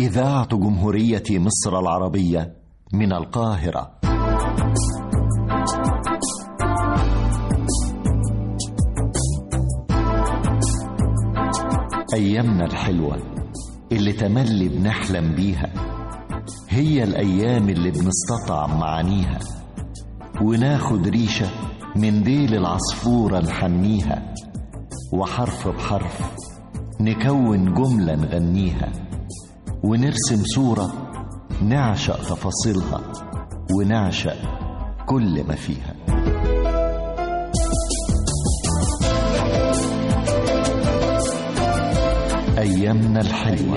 إذاعة جمهورية مصر العربية من القاهرة. أيامنا الحلوة اللي تملي بنحلم بيها، هي الأيام اللي بنستطعم معانيها، وناخد ريشة من ديل العصفورة نحنيها، وحرف بحرف نكون جملة نغنيها، ونرسم صورة نعشق تفاصيلها، ونعشق كل ما فيها. أيامنا الحلوة.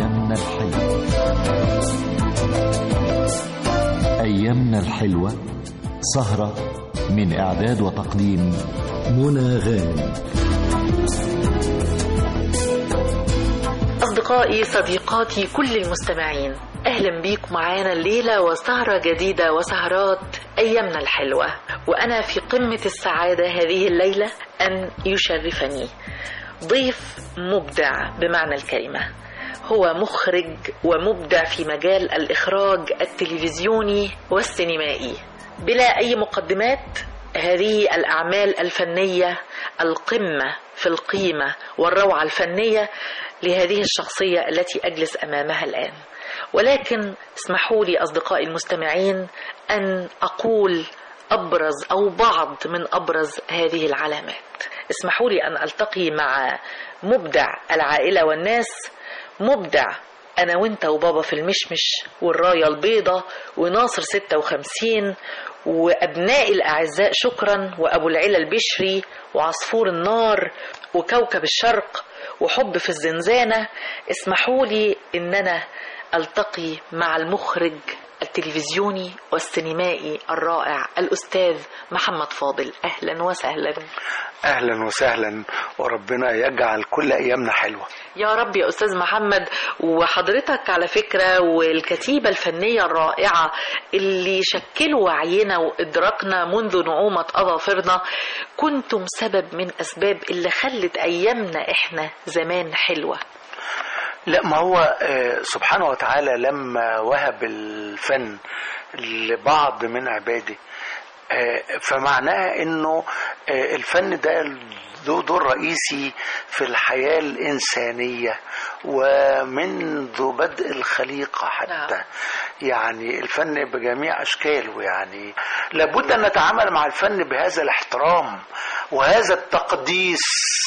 أيامنا الحلوة سهرة من إعداد وتقديم منى غانم. أصدقائي صديقاتي كل المستمعين، أهلا بيكم معانا الليلة وسهرة جديدة وسهرات أيامنا الحلوة. وأنا في قمة السعادة هذه الليلة أن يشرفني ضيف مبدع بمعنى الكلمة. هو مخرج ومبدع في مجال الإخراج التلفزيوني والسينمائي. بلا أي مقدمات، هذه الأعمال الفنية القمة في القيمة والروعة الفنية لهذه الشخصية التي أجلس أمامها الآن. ولكن اسمحوا لي أصدقائي المستمعين أن أقول أبرز أو بعض من أبرز هذه العلامات. اسمحوا لي أن ألتقي مع مبدع العائلة والناس، مبدع أنا وإنت وبابا في المشمش والراية البيضة وناصر 56 وأبناء الأعزاء شكرا وأبو العلا البشري وعصفور النار وكوكب الشرق وحب في الزنزانة. اسمحوا لي إن أنا ألتقي مع المخرج التلفزيوني والسينمائي الرائع الأستاذ محمد فاضل. أهلا وسهلا. أهلا وسهلا، وربنا يجعل كل أيامنا حلوة يا رب يا أستاذ محمد. وحضرتك على فكرة والكتيبة الفنية الرائعة اللي شكلوا وعينا وإدراكنا منذ نعومة أظافرنا، كنتم سبب من أسباب اللي خلت أيامنا إحنا زمان حلوة. لا، ما هو سبحانه وتعالى لما وهب الفن لبعض من عباده، فمعناه انه الفن ده له دور رئيسي في الحياة الإنسانية ومنذ بدء الخليقة حتى. يعني الفن بجميع أشكاله، يعني لابد أن نتعامل مع الفن بهذا الاحترام وهذا التقديس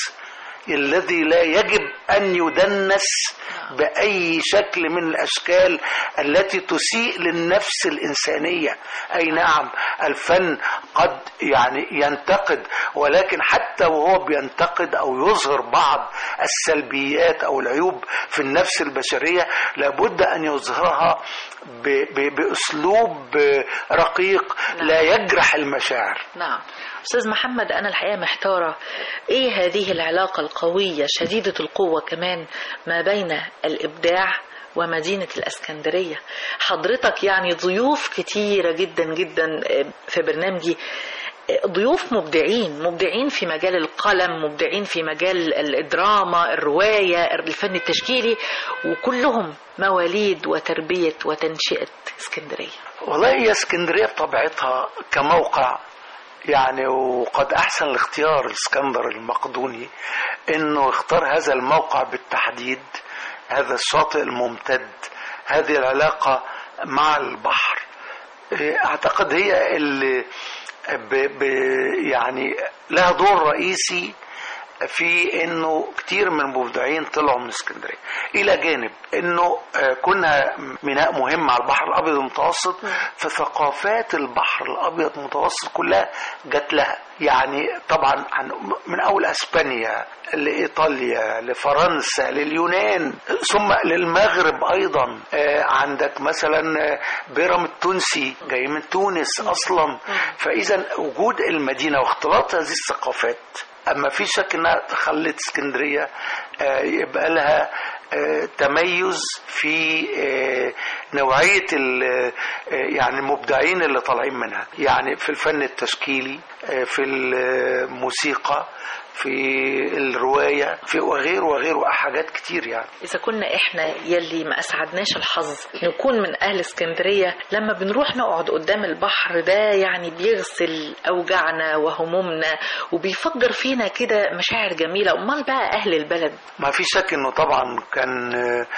الذي لا يجب أن يدنس بأي شكل من الأشكال التي تسيء للنفس الإنسانية. أي نعم، الفن قد يعني ينتقد، ولكن حتى وهو بينتقد أو يظهر بعض السلبيات أو العيوب في النفس البشرية، لابد أن يظهرها بأسلوب رقيق لا يجرح المشاعر. نعم أستاذ محمد، أنا الحقيقة محتارة إيه هذه العلاقة القوية شديدة القوة كمان ما بين الإبداع ومدينة الإسكندرية. حضرتك يعني ضيوف كتيرة جدا جدا في برنامجي، ضيوف مبدعين في مجال القلم، مبدعين في مجال الدراما، الرواية، الفن التشكيلي، وكلهم مواليد وتربية وتنشئة اسكندرية. والله هي اسكندرية بطبيعتها كموقع يعني، وقد أحسن الاختيار الإسكندر المقدوني إنه اختار هذا الموقع بالتحديد، هذا الشاطئ الممتد، هذه العلاقة مع البحر. أعتقد هي اللي يعني لها دور رئيسي في انه كتير من المبدعين طلعوا من اسكندريه، الى جانب انه كنا ميناء مهم على البحر الابيض المتوسط، فثقافات البحر الابيض المتوسط كلها جت لها. يعني طبعا من اول اسبانيا لايطاليا لفرنسا لليونان ثم للمغرب ايضا. عندك مثلا بيرام التونسي جاي من تونس اصلا. فاذا وجود المدينه واختلاط هذه الثقافات، اما في شك انها خلت اسكندريه يبقى لها تميز في نوعيه يعني المبدعين اللي طالعين منها، يعني في الفن التشكيلي، في الموسيقى، في الرواية، في وغيره وغيره حاجات كتير يعني. إذا كنا إحنا يلي ما أسعدناش الحظ نكون من أهل اسكندرية، لما بنروح نقعد قدام البحر ده يعني بيغسل أوجاعنا وهمومنا وبيفجر فينا كده مشاعر جميلة. أمال بقى أهل البلد؟ ما في شك إنه طبعا كان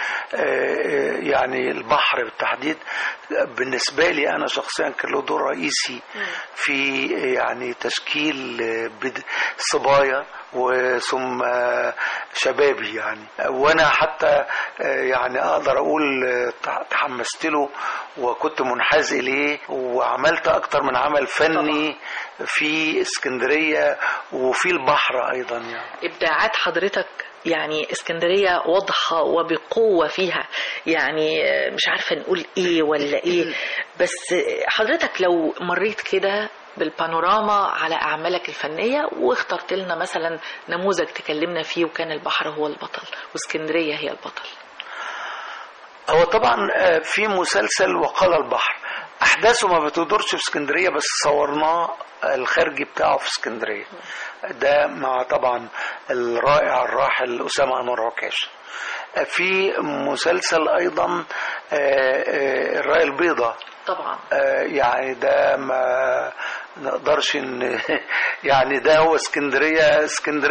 يعني البحر بالتحديد بالنسبة لي أنا شخصيا كان له دور رئيسي في يعني تشكيل صبايا وثم شبابي يعني. وانا حتى يعني اقدر اقول تحمست له وكنت منحاز اليه وعملت اكتر من عمل فني في اسكندرية وفي البحر ايضا يعني. ابداعات حضرتك يعني اسكندرية واضحة وبقوة فيها، يعني مش عارفة نقول ايه ولا ايه، بس حضرتك لو مريت كده بالبانوراما على أعمالك الفنية واخترت لنا مثلا نموذج تكلمنا فيه وكان البحر هو البطل واسكندرية هي البطل. هو طبعا في مسلسل وقال البحر أحداثه ما بتدورش في اسكندرية بس صورناه الخارجي بتاعه في اسكندرية، ده مع طبعا الرائع الراحل أسامة أنور عكاش. في مسلسل أيضا الراية البيضاء طبعا يعني ده ما نقدرش يعني ده هو اسكندرية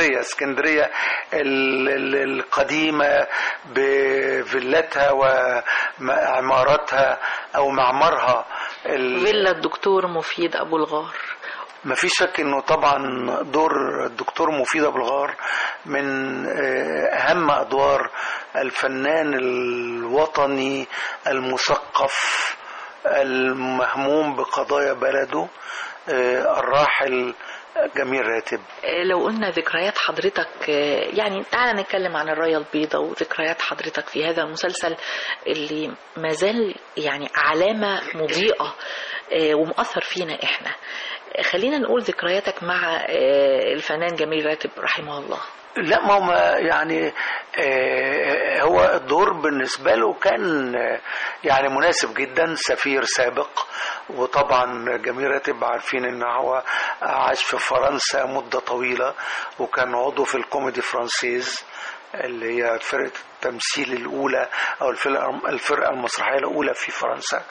القديمة بفيلتها وعماراتها أو معمرها. فيلا الدكتور مفيد أبو الغار، ما في شك انه طبعا دور الدكتور مفيد ابو الغار من اهم ادوار الفنان الوطني المثقف المهموم بقضايا بلده الراحل جميل راتب. لو قلنا ذكريات حضرتك يعني تعالى نتكلم عن الراية البيضاء وذكريات حضرتك في هذا المسلسل اللي مازال يعني علامة مضيئة ومؤثر فينا احنا. خلينا نقول ذكرياتك مع الفنان جميل راتب رحمه الله. لا ما هو يعني هو الدور بالنسبة له كان يعني مناسب جدا، سفير سابق. وطبعا جميل راتب عارفين ان هو عاش في فرنسا مدة طويلة وكان عضو في الكوميدي فرانسيز اللي هي فرقة التمثيل الأولى أو الفرقة المسرحية الأولى في فرنسا،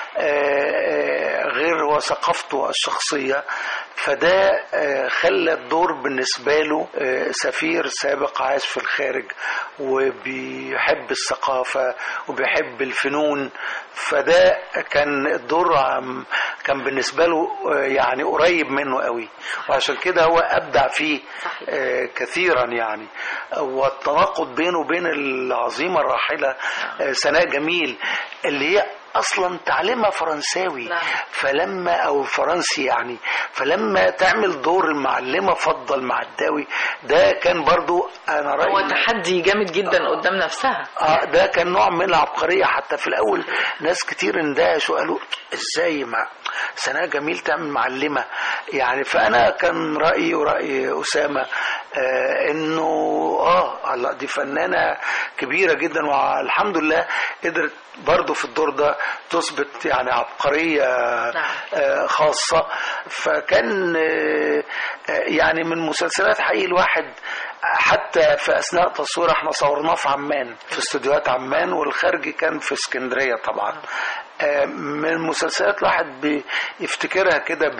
غير وثقافته الشخصية. فده خلى الدور بالنسبة له سفير سابق عايش في الخارج وبيحب الثقافة وبيحب الفنون، فده كان الدور كان بالنسبة له يعني قريب منه قوي، وعشان كده هو أبدع فيه كثيرا يعني. والتناقض بينه وبين العظيمة الراحلة سناء جميل اللي هي اصلا تعليمها فرنساوي فلما او فرنسي يعني، فلما تعمل دور المعلمه فضل معداوي ده كان برضو انا رايي هو تحدي جامد جدا قدام نفسها. ده كان نوع من العبقريه. حتى في الاول ناس كتير اندهشوا وقالوا ازاي ما سناء جميل تعمل معلمه يعني. فانا كان رايي وراي اسامه انه الله دي فنانه كبيره جدا، والحمد لله قدرت برضو في الدور ده تثبت يعني عبقرية خاصة. فكان يعني من مسلسلات حقيقي الواحد حتى في أثناء تصوير احنا صورناه في عمان في استوديوهات عمان، والخارجي كان في اسكندرية طبعا. من المسلسلات الواحد بيفتكرها كده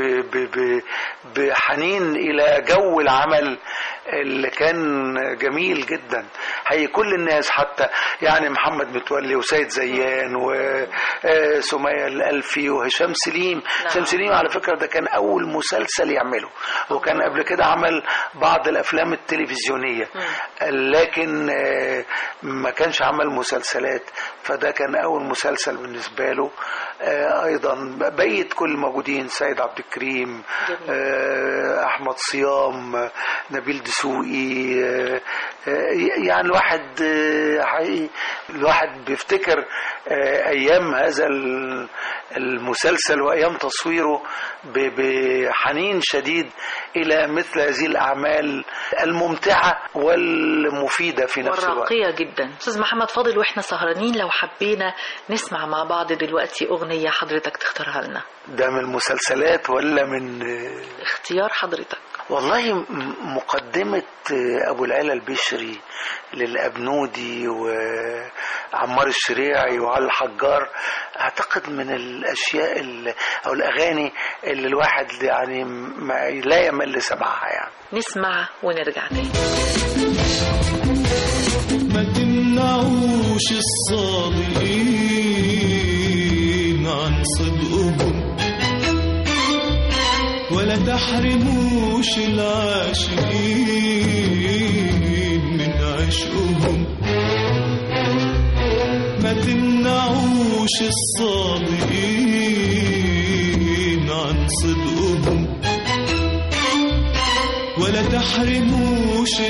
بحنين إلى جو العمل اللي كان جميل جدا. هي كل الناس حتى يعني محمد متولي وسيد زيان وسمية الألفي وهشام سليم. هشام سليم على فكرة ده كان أول مسلسل يعمله، وكان قبل كده عمل بعض الأفلام التلفزيونية لكن ما كانش عمل مسلسلات، فده كان أول مسلسل بالنسبة له. أيضا بقيت كل موجودين، سيد عبد الكريم، أحمد صيام، نبيل دسوقي. يعني الواحد بيفتكر أيام هذا المسلسل وأيام تصويره بحنين شديد إلى مثل هذه الأعمال الممتعة والمفيدة في نفس الوقت والراقية جدا. أستاذ محمد فاضل، وإحنا سهرانين لو حبينا نسمع مع بعض دلوقتي أغنية حضرتك تختارها لنا، ده من المسلسلات ولا من اختيار حضرتك؟ والله مقدمة أبو العلا البشري للأبنودي وعمار الشريعي وعلي الحجار أعتقد من الأشياء أو الأغاني اللي الواحد يعني لا يمل سماعها يعني. نسمع ونرجع تاني. ما تمنعوش الصادقين عن صدقهم ولا تحرموش العاشقين من عشقهم. ما تمنعوش الصادقين عن صدقهم ولا تحرموش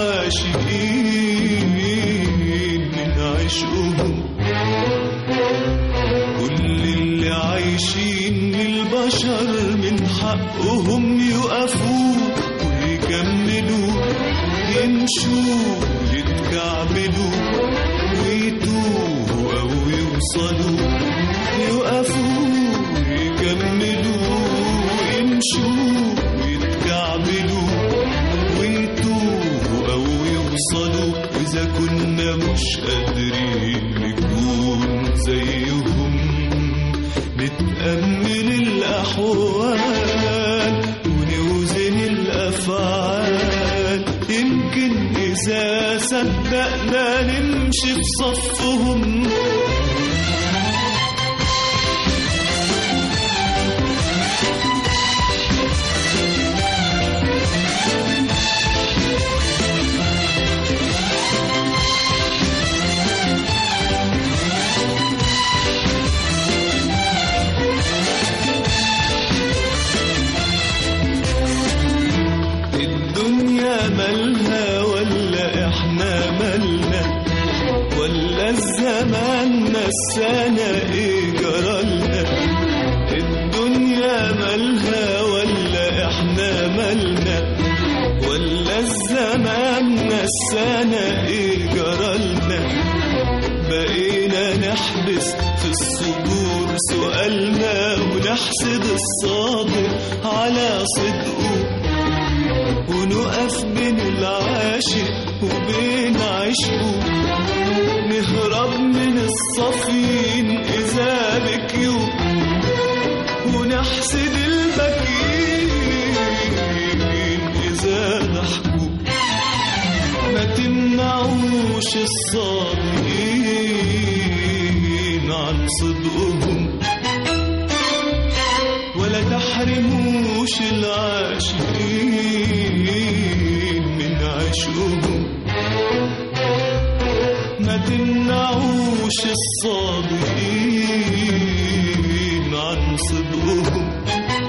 العاشقين من عشقهم. كل اللي عايشين للبشر من حقهم يقفوا ويكملوا يمشوا يتكعبلوا ويتوهوا أو يوصلوا. يقفوا ويكملوا يمشوا يتكعبلوا ويتوهوا أو يوصلوا. وإذا كنا مش قادرين نكون زيهم نتأمل الأحوال ونوزن الأفعال. يمكن إذا صدقنا نمشي في صفهم. مالها ولا احنا مالنا ولا الزمان نسانا ايه جرالنا. الدنيا مالها ولا احنا مالنا ولا الزمان نسانا ايه جرالنا. بقينا نحبس في الصدور سؤالنا ونحسد الصادق على صدقه ونقف بين العاشق وبين عشقه. نهرب من الصفين إذا بكيوا ونحسد البكين إذا ضحكوا. ما تمنعوش الصادقين عن صدقهم ولا تحرموش العاشقين من عشقهم. ما تمنعوش الصادقين عن صدقهم.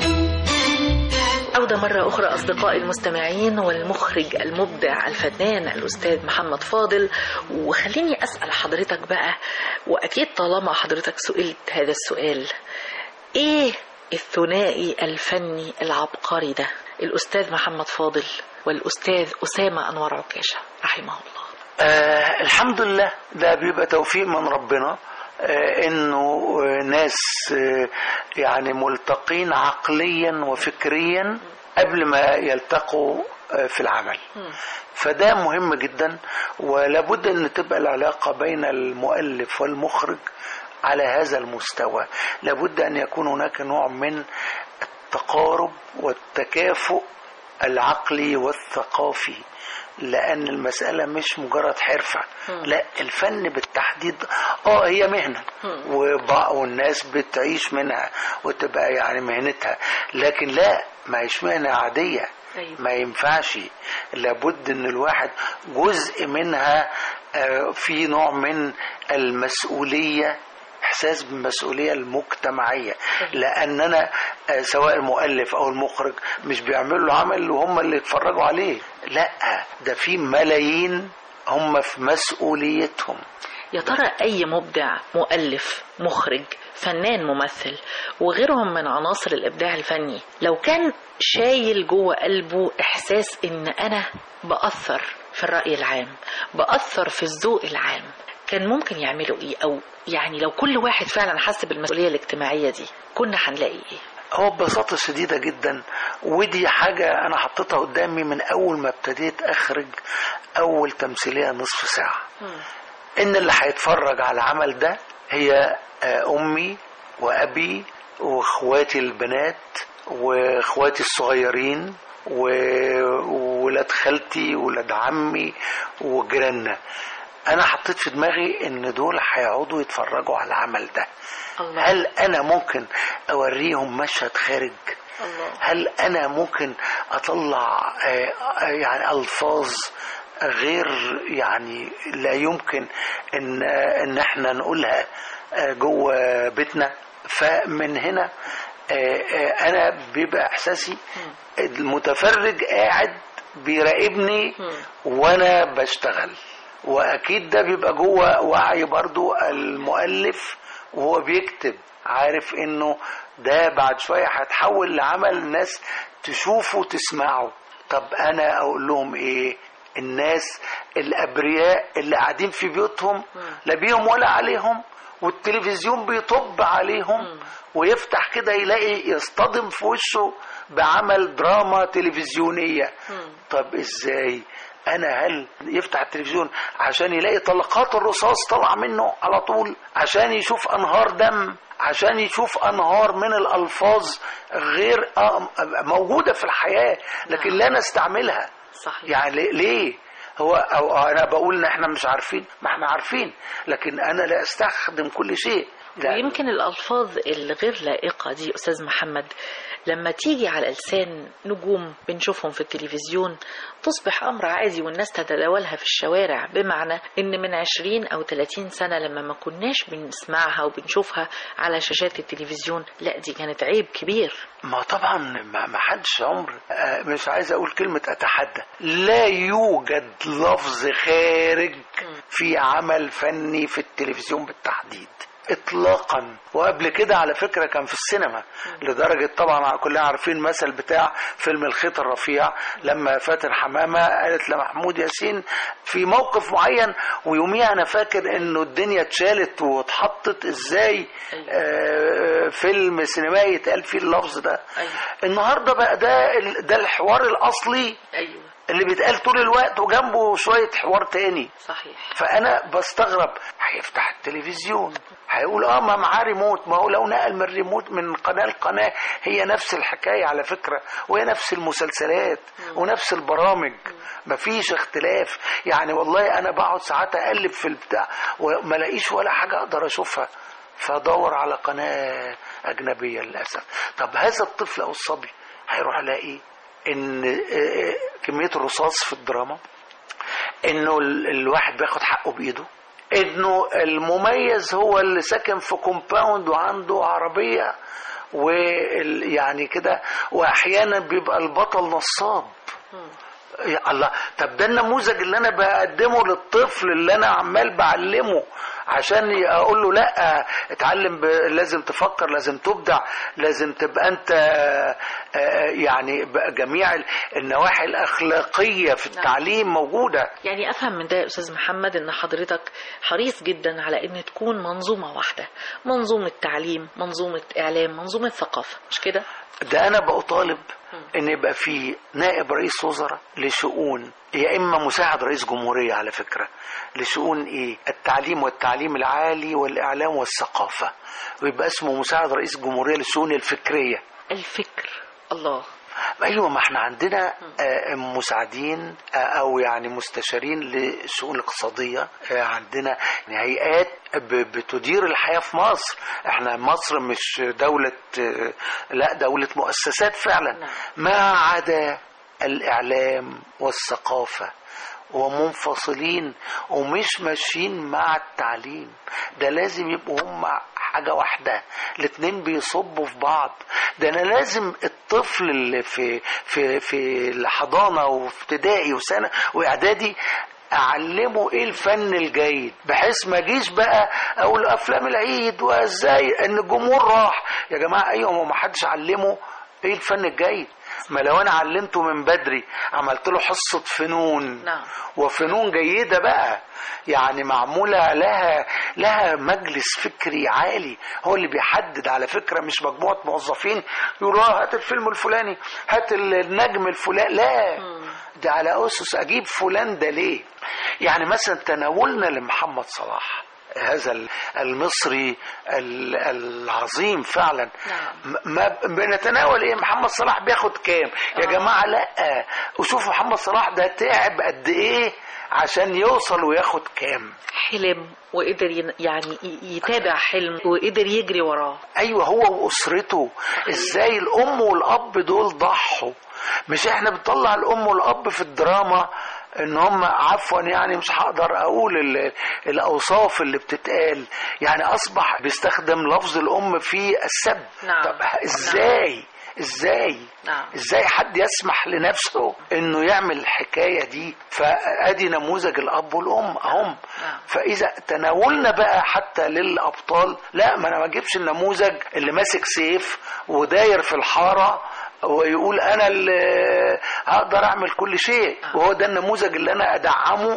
عودة مرة أخرى أصدقائي المستمعين والمخرج المبدع الفنان الأستاذ محمد فاضل. وخليني أسأل حضرتك بقى، وأكيد طالما حضرتك سئلت هذا السؤال، إيه الثنائي الفني العبقري ده؟ الأستاذ محمد فاضل والأستاذ أسامة أنور عكاشة رحمه الله. الحمد لله، ده بيبقى توفيق من ربنا انه ناس يعني ملتقين عقليا وفكريا قبل ما يلتقوا في العمل. فده مهم جدا، ولابد ان تبقى العلاقة بين المؤلف والمخرج على هذا المستوى. لابد أن يكون هناك نوع من التقارب والتكافؤ العقلي والثقافي، لأن المسألة مش مجرد حرفة. لا، الفن بالتحديد هي مهنة والناس بتعيش منها وتبقى يعني مهنتها، لكن لا، ما هيش مهنة عادية. ما ينفعش. لابد ان الواحد جزء منها في نوع من المسؤولية، إحساس بالمسؤولية المجتمعية. لأننا سواء المؤلف أو المخرج مش بيعملوا له عمل وهم اللي يتفرجوا عليه، لا، ده في ملايين هم في مسؤوليتهم. يا ترى أي مبدع، مؤلف، مخرج، فنان، ممثل وغيرهم من عناصر الإبداع الفني، لو كان شايل جوه قلبه إحساس إن أنا بأثر في الرأي العام، بأثر في الذوق العام، كان ممكن يعملوا إيه؟ أو يعني لو كل واحد فعلا حس بالمسؤولية الاجتماعية دي كنا هنلاقي إيه؟ هو ببساطة شديدة جدا، ودي حاجة أنا حطيتها قدامي من أول ما ابتديت أخرج أول تمثيلية نصف ساعة. إن اللي هيتفرج على العمل ده هي أمي وأبي وإخواتي البنات وإخواتي الصغيرين وولاد خالتي وولاد عمي وجيراننا. أنا حطيت في دماغي إن دول هيقعدوا يتفرجوا على العمل ده. الله. هل أنا ممكن أوريهم مشهد خارج؟ الله. هل أنا ممكن أطلع يعني ألفاظ غير يعني لا يمكن إن احنا نقولها جوه بيتنا؟ فمن هنا أنا بيبقى إحساسي المتفرج قاعد بيراقبني وأنا بشتغل، وأكيد ده بيبقى جوه وعي برضو المؤلف وهو بيكتب، عارف إنه ده بعد شوية هتحول لعمل الناس تشوفه وتسمعه. طب أنا أقول لهم إيه؟ الناس الأبرياء اللي قاعدين في بيوتهم لا بيهم ولا عليهم، والتلفزيون بيطب عليهم، ويفتح كده يلاقي يصطدم في وشه بعمل دراما تلفزيونية. طب ازاي انا هل يفتح التلفزيون عشان يلاقي طلقات الرصاص طلع منه على طول، عشان يشوف انهار دم، عشان يشوف انهار من الالفاظ غير موجودة في الحياة لكن لا نستعملها؟ صحيح. يعني ليه هو أو انا بقول ان احنا مش عارفين؟ ما احنا عارفين، لكن انا لا استخدم كل شيء. ويمكن الألفاظ الغير لائقة دي أستاذ محمد لما تيجي على لسان نجوم بنشوفهم في التلفزيون تصبح أمر عادي والناس تتداولها في الشوارع، بمعنى إن من 20 أو 30 سنة لما ما كناش بنسمعها وبنشوفها على شاشات التلفزيون، لا دي كانت عيب كبير. ما طبعا ما حدش عمر، مش عايز أقول كلمة أتحدى، لا يوجد لفظ خارج في عمل فني في التلفزيون بالتحديد اطلاقا. وقبل كده على فكرة كان في السينما، لدرجة طبعا كلنا عارفين المثل بتاع فيلم الخيط الرفيع لما فاتن حمامة قالت لمحمود ياسين في موقف معين، ويوميها انا فاكر انه الدنيا اتشالت واتحطت ازاي فيلم سينمائي يتقال فيه اللفظ ده. النهاردة بقى ده الحوار الاصلي اللي بيتقال طول الوقت وجنبه شوية حوار تاني. صحيح. فأنا بستغرب، هيفتح التلفزيون هيقول ما معاه ريموت، ما هو لو نقل من ريموت من قناة لقناة هي نفس الحكاية على فكرة، وهي نفس المسلسلات ونفس البرامج، مفيش اختلاف. يعني والله أنا بقعد ساعات أقلب في البتاع وما لاقيش ولا حاجة أقدر أشوفها، فأدور على قناة أجنبية للأسف. طب هذا الطفل أو الصبي هيروح يلاقي ان كمية الرصاص في الدراما، انه الواحد بياخد حقه بايده، انه المميز هو اللي ساكن في كومباوند وعنده عربية ويعني كده، واحيانا بيبقى البطل نصاب. يا الله، طب ده النموذج اللي انا بقدمه للطفل اللي انا عمال بعلمه عشان اقول له لا اتعلم، لازم تفكر، لازم تبدع، لازم تبقى انت يعني جميع النواحي الاخلاقيه في التعليم موجوده. يعني افهم من ده يا استاذ محمد ان حضرتك حريص جدا على ان تكون منظومه واحده، منظومه تعليم، منظومه اعلام، منظومه ثقافه، مش كده؟ ده انا بطالب ان يبقى في نائب رئيس وزراء لشؤون، يا اما مساعد رئيس جمهورية على فكرة لشؤون التعليم والتعليم العالي والاعلام والثقافة، ويبقى اسمه مساعد رئيس جمهورية للشؤون الفكرية. الفكر. الله. ايوه، ما احنا عندنا مساعدين او يعني مستشارين للشؤون الاقتصاديه، عندنا هيئات بتدير الحياه في مصر. احنا مصر مش دوله، لا دوله مؤسسات فعلا، ما عدا الاعلام والثقافه ومنفصلين ومش ماشيين مع التعليم. ده لازم يبقوا هم حاجة واحدة، الاتنين بيصبوا في بعض. ده انا لازم الطفل اللي في الحضانة وابتدائي وسنة واعدادي اعلمه ايه الفن الجيد، بحيث ما جيش بقى اقول افلام العيد وازاي ان الجمهور راح. يا جماعة ايوه، ما حدش علمه ايه الفن الجيد. ما لو انا علمته من بدري، عملت له حصة فنون، نعم. وفنون جيدة بقى، يعني معمولة لها مجلس فكري عالي هو اللي بيحدد، على فكرة مش مجموعة موظفين يقولوا هات الفيلم الفلاني، هات النجم الفلاني، لا ده على أسس أجيب فلان ده ليه. يعني مثلا تناولنا لمحمد صلاح هذا المصري العظيم فعلا، ما بنتناول ايه محمد صلاح بياخد كام يا جماعة، لا وشوفوا محمد صلاح ده تعب قد ايه عشان يوصل وياخد كام، حلم وقدر يعني يتابع حلم وقدر يجري وراه. ايوه هو واسرته، ازاي الام والاب دول ضحوا. مش احنا بنطلع الام والاب في الدراما ان هم عفوا، يعني مش هقدر اقول الاوصاف اللي بتتقال، يعني اصبح بيستخدم لفظ الام في السب. نعم. طب ازاي نعم. ازاي حد يسمح لنفسه انه يعمل الحكاية دي؟ فادي نموذج الاب والام اهم. فاذا تناولنا بقى حتى للابطال، لا ما انا ما اجيبش النموذج اللي ماسك سيف وداير في الحارة ويقول انا اللي هقدر اعمل كل شيء، وهو ده النموذج اللي انا ادعمه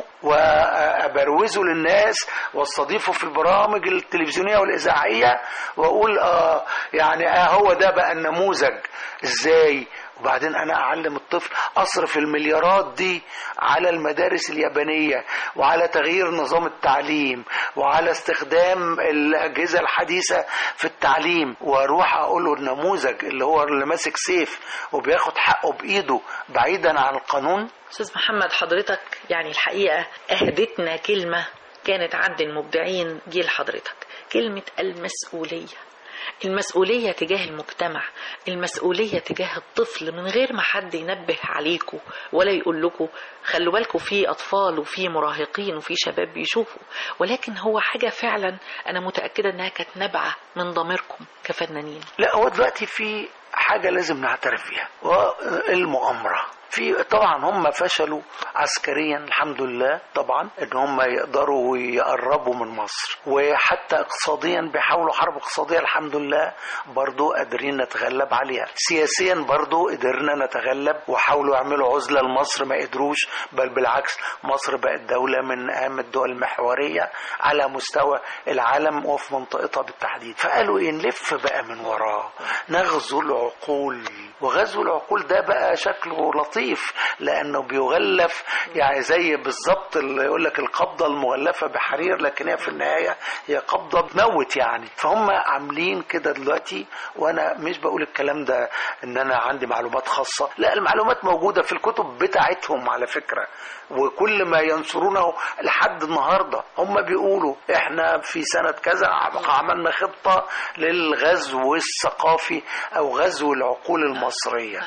وابروزه للناس واستضيفه في البرامج التلفزيونية والاذاعية واقول يعني هو ده بقى النموذج. ازاي؟ وبعدين انا اعلم الطفل، اصرف المليارات دي على المدارس اليابانية وعلى تغيير نظام التعليم وعلى استخدام الاجهزة الحديثة في التعليم، واروح اقول له النموذج اللي هو اللي ماسك سيف وبياخد حقه بايده بعيدا عن القانون. استاذ محمد، حضرتك يعني الحقيقة اهدتنا كلمة كانت عند المبدعين جيل حضرتك، كلمة المسؤولية. المسؤولية تجاه المجتمع، المسؤولية تجاه الطفل، من غير ما حد ينبه عليكم ولا يقول لكم خلوا بالكم في أطفال وفي مراهقين وفي شباب بيشوفوا، ولكن هو حاجة فعلا أنا متأكدة أنها كانت نابعة من ضميركم كفنانين. لا هو دلوقتي في حاجة لازم نعترف بيها، والمؤامرة. في طبعا هم فشلوا عسكريا الحمد لله طبعا ان هم يقدروا يقربوا من مصر، وحتى اقتصاديا بيحاولوا حرب اقتصادية الحمد لله برضو قادرين نتغلب عليها، سياسيا برضو قدرنا نتغلب وحاولوا يعملوا عزلة لمصر ما قدروش، بل بالعكس مصر بقت دولة من اهم الدول المحورية على مستوى العالم وفي منطقتها بالتحديد. فقالوا ايه نلف بقى من وراه نغزو العقول، وغزو العقول ده بقى شكله لطيف لانه بيغلف، يعني زي بالظبط اللي يقول لك القبضه المغلفه بحرير، لكن هي في النهايه هي قبضه بتموت يعني. فهم عاملين كده دلوقتي، وانا مش بقول الكلام ده ان انا عندي معلومات خاصه، لا المعلومات موجوده في الكتب بتاعتهم على فكره، وكل ما ينشرونه لحد النهارده هم بيقولوا احنا في سنه كذا عملنا خطه للغزو الثقافي او غزو العقول المصريه.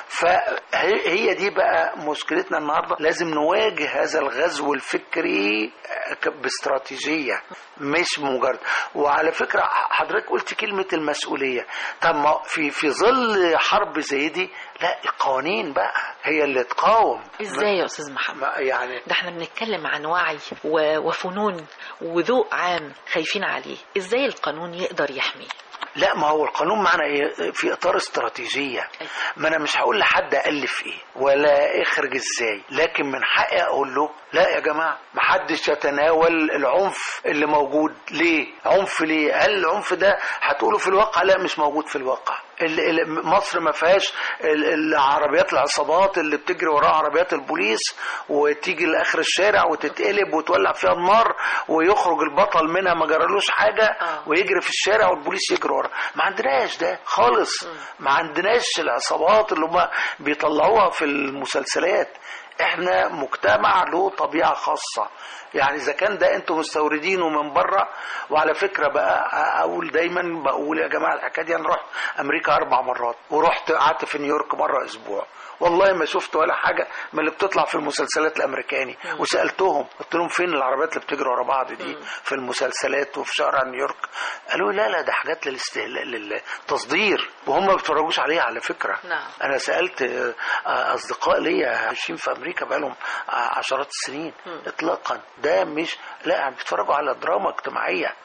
فهي دي بقى مشكلتنا النهارده، لازم نواجه هذا الغزو الفكري باستراتيجية مش مجرد. وعلى فكرة حضرتك قلت كلمة المسؤولية، طب في ظل حرب زي دي لا القوانين بقى هي اللي تقاوم. ازاي يا استاذ محمد؟ يعني ده احنا بنتكلم عن وعي وفنون وذوق عام خايفين عليه، ازاي القانون يقدر يحميه؟ لا ما هو القانون معنا ايه في اطار استراتيجية، ما انا مش هقول لحد الف ايه ولا اخرج ازاي، لكن من حقي اقول له لا يا جماعة محدش يتناول العنف اللي موجود. ليه عنف؟ ليه؟ هل العنف ده هتقوله في الواقع؟ لا مش موجود في الواقع. مصر ما فيهاش العربيات العصابات اللي بتجري وراها عربيات البوليس وتيجي لاخر الشارع وتتقلب وتولع فيها النار ويخرج البطل منها ما جرالوش حاجة ويجري في الشارع والبوليس يجري وراه. ما عندناش ده خالص. ما عندناش العصابات اللي هم بيطلعوها في المسلسلات. احنا مجتمع له طبيعة خاصة، يعني اذا كان ده انتم مستوردينه من بره. وعلى فكرة بقى اقول دايما بقول يا جماعة الحكاية دي، انا رحت امريكا 4 مرات ورحت قعدت في نيويورك مرة اسبوع، والله ما شفت ولا حاجة من اللي بتطلع في المسلسلات الامريكاني. وسألتهم قلت لهم فين العربيات اللي بتجري ورا بعض دي في المسلسلات وفي شارع نيويورك؟ قالوا لا ده حاجات للتصدير وهم ما بيتفرجوش عليها على فكرة. انا سألت اصدقاء ليا عايشين في امريكا بقالهم عشرات السنين اطلاقا ده مش لا بيتفرجوا على دراما اجتماعية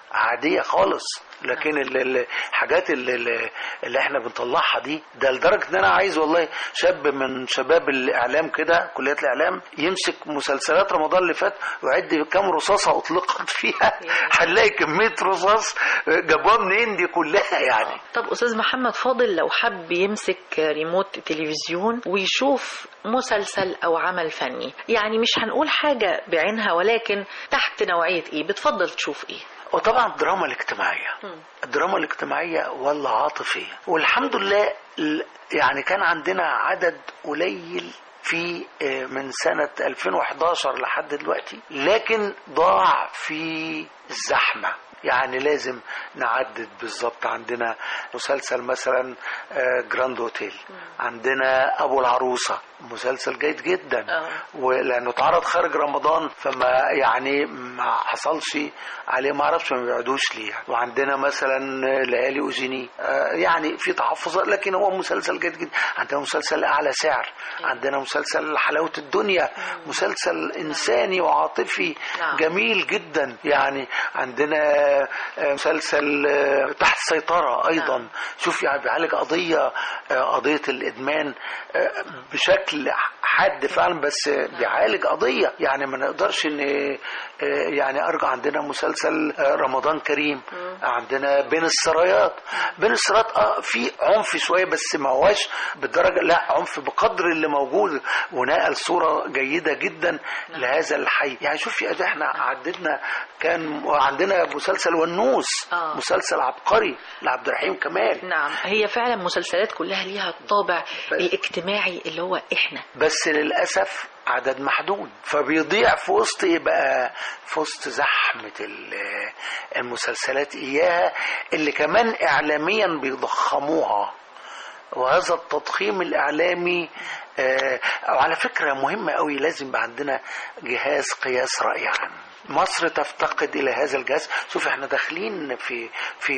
عادية خالص. لكن الحاجات اللي احنا بنطلعها دي، ده لدرجة ان انا عايز والله شاب من شباب الاعلام كده، كليات الاعلام، يمسك مسلسلات رمضان اللي فات ويعد كام رصاصة اطلقت فيها هنلاقي كمية رصاص جابوها منين دي كلها يعني. طب استاذ محمد فاضل، لو حب يمسك ريموت تلفزيون ويشوف مسلسل او عمل فني، يعني مش هنقول حاجة بعينها ولكن تحت نوعية ايه بتفضل تشوف ايه؟ وطبعا الدراما الاجتماعية، الدراما الاجتماعية ولا عاطفية. والحمد لله يعني كان عندنا عدد قليل في من سنة 2011 لحد دلوقتي، لكن ضاع في الزحمة. يعني لازم نعدد بالظبط. عندنا مسلسل مثلا جراند اوتيل، عندنا ابو العروسة، مسلسل جيد جدا ولانه اتعرض خارج رمضان فما يعني ما حصلش عليه، ما اعرفش ما بيعدوش ليه. وعندنا مثلا ليالي اوزيني، يعني في تحفظات لكن هو مسلسل جيد جدا. عندنا مسلسل اعلى سعر، عندنا مسلسل حلاوة الدنيا، مسلسل انساني وعاطفي جميل جدا. يعني عندنا مسلسل تحت السيطرة ايضا، شوف يعني بيعالج قضية الادمان بشكل حاد فعلا، بس بيعالج قضية يعني ما نقدرش ان يعني ارجع. عندنا مسلسل رمضان كريم، عندنا بين السرايات. بين السرايات في عنف شوية بس ما هواش بالدرجة، لا عنف بقدر اللي موجود، ونقل صورة جيدة جدا لهذا الحي. يعني شوف احنا عددنا، كان عندنا مسلسل والنوس، مسلسل عبقري لعبد الرحيم كمال. نعم، هي فعلا مسلسلات كلها ليها الطابع الاجتماعي اللي هو احنا، بس للأسف عدد محدود، فبيضيع في وسط ايه بقى، في وسط زحمة المسلسلات اياها اللي كمان اعلاميا بيضخموها. وهذا التضخيم الاعلامي وعلى فكرة مهمة قوي، لازم يبقى عندنا جهاز قياس رأي عام. مصر تفتقد الى هذا الجهاز. شوف احنا داخلين في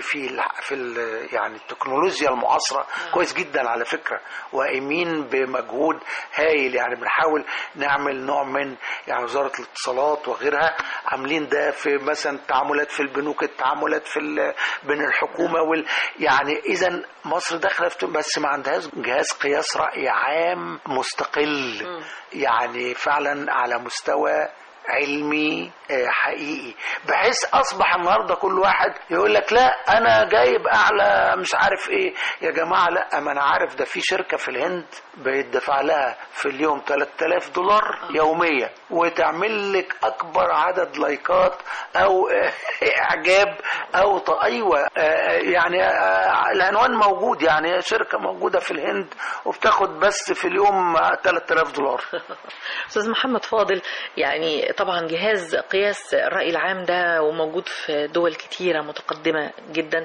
يعني التكنولوجيا المعاصره كويس جدا على فكره، وقايمين بمجهود هايل. يعني بنحاول نعمل نوع من يعني وزاره الاتصالات وغيرها عاملين ده في مثلا التعاملات في البنوك، التعاملات في بين الحكومه يعني اذا مصر داخله بس ما عندهاش جهاز قياس راي عام مستقل يعني فعلا على مستوى علمي حقيقي، بحيث اصبح النهارده كل واحد يقول لك لا انا جايب اعلى مش عارف ايه. يا جماعه لا، ما انا عارف ده في شركه في الهند بيدفع لها في اليوم $3000 يوميا وتعمل لك اكبر عدد لايكات او اعجاب او ايوه يعني العنوان موجود. يعني شركه موجوده في الهند وبتاخد بس في اليوم $3000. استاذ محمد فاضل، يعني طبعا جهاز قياس الرأي العام ده وموجود في دول كتيرة متقدمة جدا،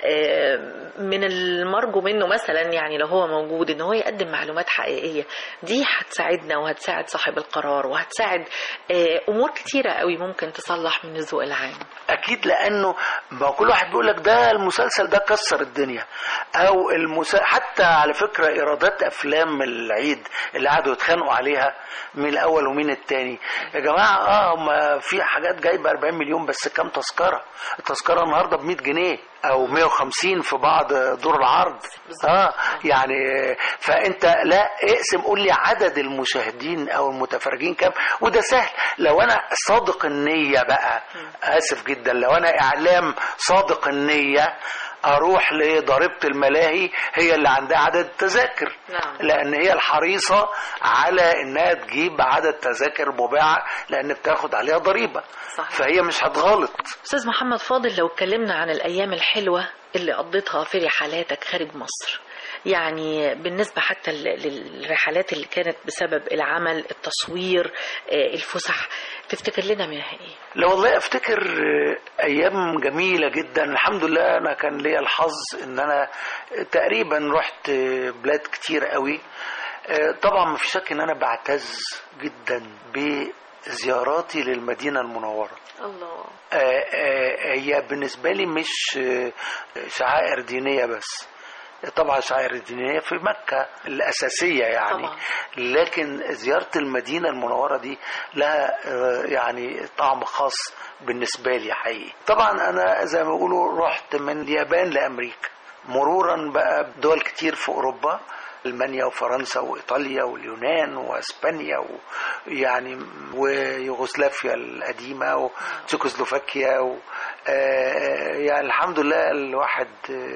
من المرجو منه مثلا يعني لو هو موجود ان هو يقدم معلومات حقيقية، دي هتساعدنا وهتساعد صاحب القرار وهتساعد امور كتيرة قوي ممكن تصلح من الذوق العام. اكيد، لانه ما كل واحد بيقول لك ده المسلسل ده كسر الدنيا، او حتى على فكرة ايرادات افلام العيد اللي قعدوا يتخانقوا عليها مين الاول ومين التاني. يا جماعة ما في حاجات جايبة 40 مليون بس كام تذكرة؟ التذكرة النهاردة ب100 جنيه او 150 في بعض دور العرض. يعني فانت لا اقسم قول لي عدد المشاهدين او المتفرجين كام، وده سهل لو انا صادق النية بقى. اسف جدا، لو انا اعلام صادق النية اروح لضريبة الملاهي هي اللي عندها عدد التذاكر، لان هي الحريصة على انها تجيب عدد تذاكر مباعة لان بتاخد عليها ضريبة. صحيح. فهي مش هتغلط. استاذ محمد فاضل، لو اتكلمنا عن الايام الحلوة اللي قضيتها في رحلاتك خارج مصر، يعني بالنسبة حتى للرحلات اللي كانت بسبب العمل، التصوير، الفسح، تفتكر لنا منها ايه؟ لا والله افتكر ايام جميلة جدا. الحمد لله انا كان ليا الحظ ان انا تقريبا رحت بلاد كتير قوي. طبعا ما في شك ان انا بعتز جدا بزياراتي للمدينة المنورة. الله. هي بالنسبة لي مش شعائر دينية بس، طبعا الشعائر الدينية في مكة الأساسية يعني طبعا. لكن زيارة المدينة المنورة دي لها يعني طعم خاص بالنسبة لي حقيقي. طبعا أنا زي ما بيقولوا رحت من اليابان لأمريكا، مرورا بقى بدول كتير في أوروبا، ألمانيا وفرنسا وإيطاليا واليونان وأسبانيا يعني ويوغوسلافيا القديمة وتشيكوسلوفاكيا يعني الحمد لله الواحد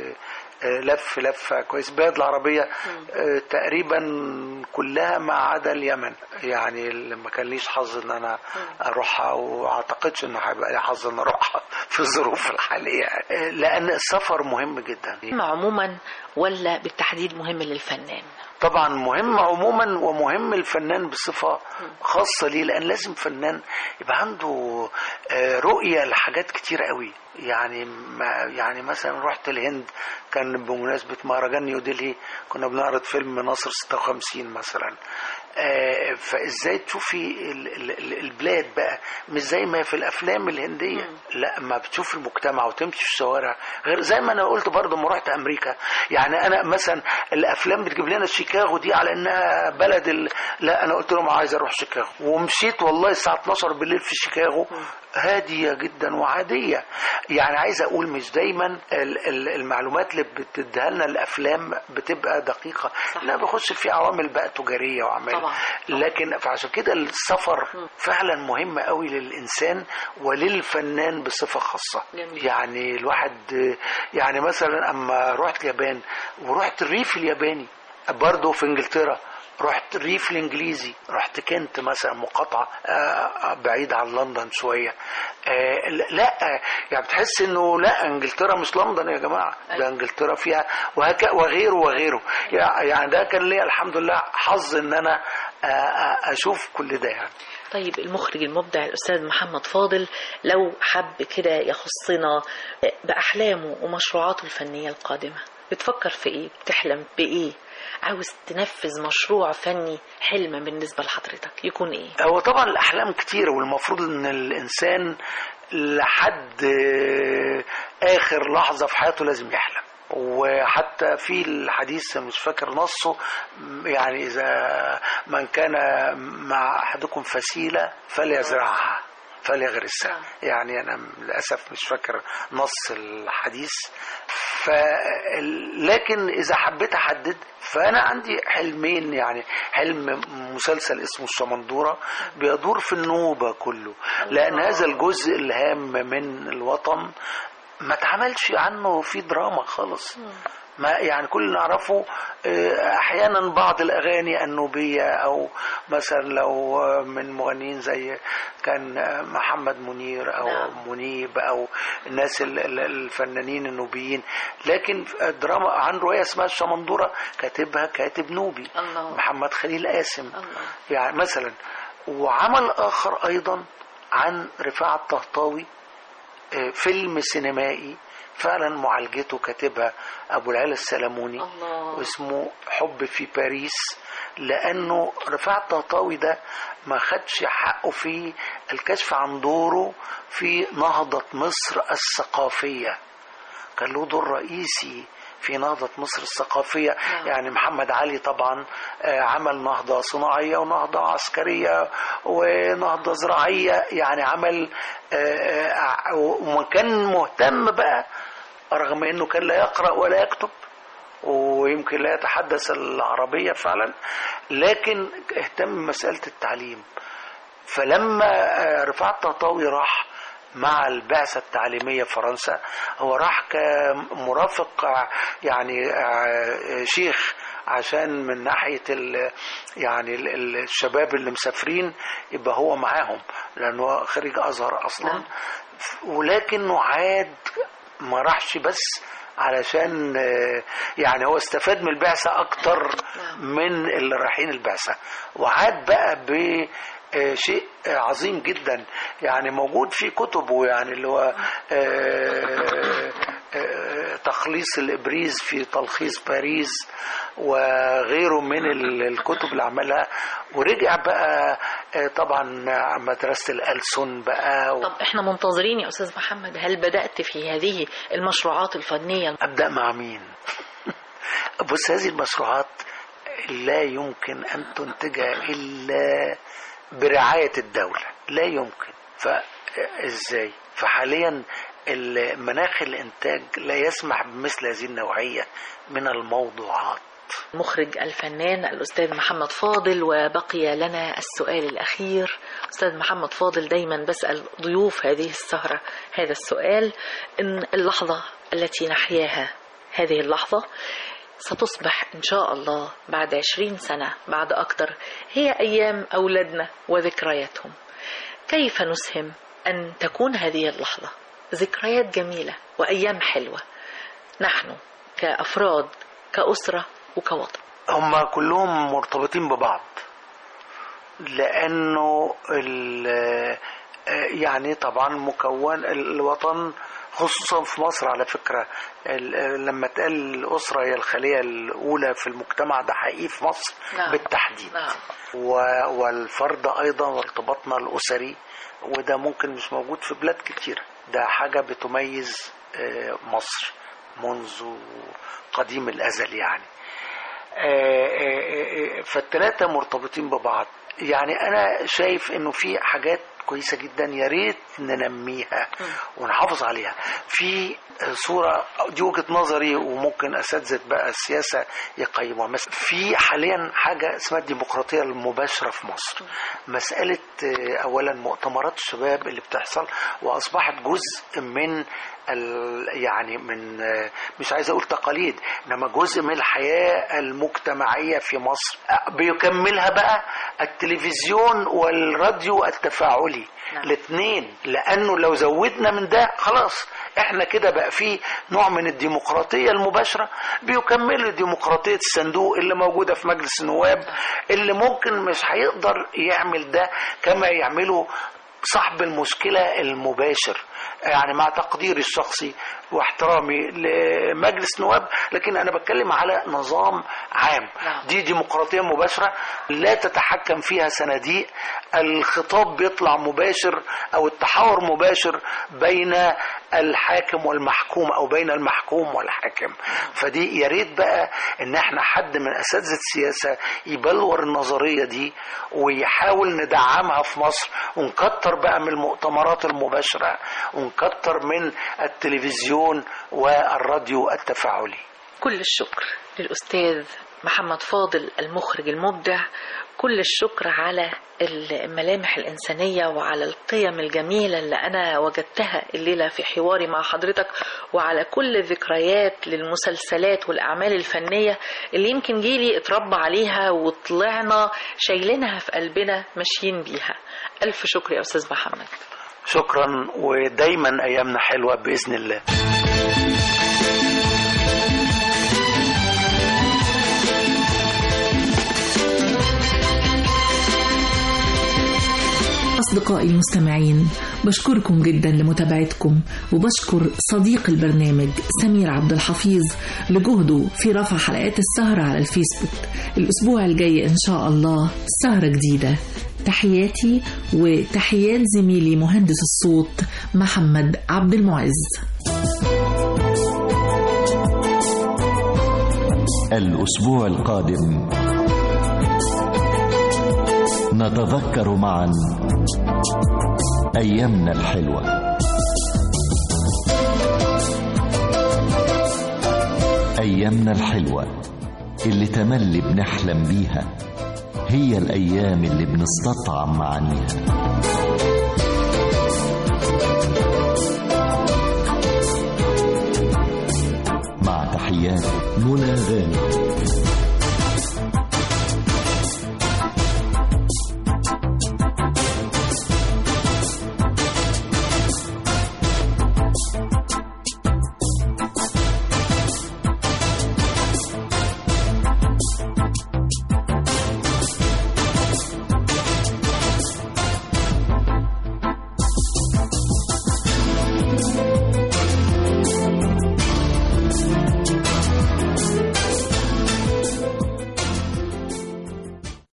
لفة كويس. البلاد العربية تقريبا كلها ما عدا اليمن، يعني لما كان ليش حظ ان انا اروحها، واعتقدش انه هيبقى لي حظ ان اروحها في الظروف الحالية، لان السفر مهم جدا. عموما ولا بالتحديد مهم للفنان؟ طبعا مهم عموما، ومهم الفنان بصفة خاصة ليه، لأن لازم فنان يبقى عنده رؤية لحاجات كتير قوي. يعني مثلا رحت الهند، كان بمناسبة مهرجان نيودلهي كنا بنعرض فيلم ناصر 56 مثلا. فازاي تشوفي البلاد بقى مش زي ما في الافلام الهنديه، لا ما بتشوف المجتمع وتمشي في الشوارع غير زي ما انا قلت برضه لما رحت امريكا. يعني انا مثلا الافلام بتجيب لنا شيكاغو دي على انها بلد لا انا قلت لهم عايز اروح شيكاغو، ومشيت والله الساعه 12 بالليل في شيكاغو هاديه جدا وعاديه. يعني عايز اقول مش دايما المعلومات اللي بتديها لنا الافلام بتبقى دقيقه، لا بخش في عوامل بقى تجاريه وعمال، لكن فعشان كده السفر فعلا مهم قوي للإنسان وللفنان بصفة خاصة. يعني الواحد يعني مثلا أما رحت اليابان ورحت الريف الياباني، برضو في إنجلترا رحت الريف الإنجليزي، رحت كنت مثلا مقاطعة بعيد عن لندن شوية. لا يعني بتحس انه لا انجلترا مش لندن يا جماعة، ده انجلترا فيها وغيره. يعني ده كان لي الحمد لله حظ ان انا اشوف كل ده يعني. طيب المخرج المبدع الأستاذ محمد فاضل لو حب كده يخصنا بأحلامه ومشروعاته الفنية القادمة، بتفكر في ايه؟ بتحلم بإيه؟ عاوز تنفذ مشروع فني حلم بالنسبة لحضرتك يكون ايه؟ هو طبعا الأحلام كتير، والمفروض ان الإنسان لحد آخر لحظة في حياته لازم يحلم. وحتى في الحديث مش فاكر نصه، يعني إذا من كان مع أحدكم فسيلة فليزرعها فليغرسها. يعني أنا للأسف مش فاكر نص الحديث. لكن إذا حبيت أحدد فأنا عندي حلمين. يعني حلم مسلسل اسمه الشمندورة بيدور في النوبة كله، لأن هذا الجزء الهام من الوطن ما تعملش عنه في دراما خالص. ما يعني كل نعرفه احيانا بعض الاغاني النوبيه، او مثلا لو من مغنيين زي كان محمد منير او منيب او الناس الفنانين النوبيين. لكن الدراما عن روايه اسمها الشمندوره كاتبها كاتب نوبي محمد خليل قاسم يعني مثلا. وعمل اخر ايضا عن رفاعة الطهطاوي، فيلم سينمائي فعلا معالجته كاتبها أبو العلا السلموني واسمه حب في باريس، لأنه رفاعة الطهطاوي ده ما خدش حقه في الكشف عن دوره في نهضة مصر الثقافية. كان له دور رئيسي في نهضة مصر الثقافية. يعني محمد علي طبعا عمل نهضة صناعية ونهضة عسكرية ونهضة زراعية، يعني عمل وكان مهتم بقى رغم انه كان لا يقرأ ولا يكتب ويمكن لا يتحدث العربية فعلا، لكن اهتم بمسألة التعليم. فلما رفاعة الطهطاوي راح مع البعثة التعليمية في فرنسا، هو راح كمرافق يعني شيخ، عشان من ناحية يعني الشباب اللي مسافرين يبقى هو معاهم، لأنه خريج أزهر أصلا. ولكنه عاد ما راحش بس علشان يعني هو استفاد من البعثة أكتر من اللي رايحين البعثة، وعاد بقى شيء عظيم جدا يعني موجود في كتبه، يعني اللي هو تخليص الإبريز في تلخيص باريس وغيره من الكتب اللي عملها. ورجع بقى طبعا مدرسة الألسن بقى طب احنا منتظرين يا أستاذ محمد، هل بدأت في هذه المشروعات الفنية؟ أبدأ مع مين؟ بص، هذه المشروعات لا يمكن أن تنتجها إلا برعاية الدولة، لا يمكن. فإزاي؟ فحاليا المناخ الإنتاج لا يسمح بمثل هذه النوعية من الموضوعات. مخرج الفنان الأستاذ محمد فاضل، وبقي لنا السؤال الأخير. أستاذ محمد فاضل، دايما بسأل ضيوف هذه السهرة هذا السؤال: إن اللحظة التي نحياها هذه اللحظة ستصبح إن شاء الله بعد 20 سنة بعد أكتر هي أيام أولادنا وذكرياتهم، كيف نسهم أن تكون هذه اللحظة ذكريات جميلة وأيام حلوة نحن كأفراد كأسرة وكوطن؟ هم كلهم مرتبطين ببعض، لأنه يعني طبعا مكون الوطن خصوصا في مصر. على فكرة لما تقال الأسرة هي الخلية الأولى في المجتمع، ده حقيقي في مصر. نعم. بالتحديد. نعم. والفرد أيضا وارتباطنا الأسري، وده ممكن مش موجود في بلاد كتير. ده حاجة بتميز مصر منذ قديم الأزل يعني. فالثلاثة مرتبطين ببعض. يعني أنا شايف إنه في حاجات كويسة جدا يا ريت ننميها ونحافظ عليها. في صورة، دي وجهة نظري وممكن أساتذة بقى السياسة يقيموها، مثلا في حاليا حاجة اسمها الديمقراطية المباشرة في مصر. مسألة أولا مؤتمرات الشباب اللي بتحصل وأصبحت جزء من يعني من، مش عايز أقول تقاليد، إنما جزء من الحياة المجتمعية في مصر. بيكملها بقى التلفزيون والراديو التفاعلي. نعم. الاثنين، لأنه لو زودنا من ده خلاص احنا كده بقى في نوع من الديمقراطية المباشرة بيكمل ديمقراطية الصندوق اللي موجودة في مجلس النواب، اللي ممكن مش هيقدر يعمل ده كما يعمله صاحب المشكلة المباشر. يعني مع تقديري الشخصي واحترامي لمجلس نواب، لكن أنا بتكلم على نظام عام. دي ديمقراطية مباشرة لا تتحكم فيها صناديق، الخطاب بيطلع مباشر أو التحاور مباشر بين الحاكم والمحكوم أو بين المحكوم والحاكم. فدي يا ريت بقى إن احنا حد من أساتذة السياسة يبلور النظرية دي ويحاول ندعمها في مصر، ونكتر بقى من المؤتمرات المباشرة ونكتر من التلفزيون والراديو التفاعلي. كل الشكر للأستاذ محمد فاضل المخرج المبدع، كل الشكر على الملامح الإنسانية وعلى القيم الجميلة اللي أنا وجدتها الليلة في حواري مع حضرتك، وعلى كل الذكريات للمسلسلات والأعمال الفنية اللي يمكن جيلي اتربى عليها وطلعنا شايلينها في قلبنا ماشيين بيها. ألف شكر يا أستاذ محمد. شكرا، ودايما أيامنا حلوة بإذن الله. أصدقائي المستمعين، بشكركم جدا لمتابعتكم، وبشكر صديق البرنامج سمير عبد الحفيظ لجهده في رفع حلقات السهرة على الفيسبوك. الأسبوع الجاي إن شاء الله سهرة جديدة. تحياتي وتحيات زميلي مهندس الصوت محمد عبد المعز. الأسبوع القادم نتذكر معا أيامنا الحلوة. أيامنا الحلوة اللي تملي بنحلم بيها، هي الأيام اللي بنستطعم معانيها. مع تحيات منى غانم.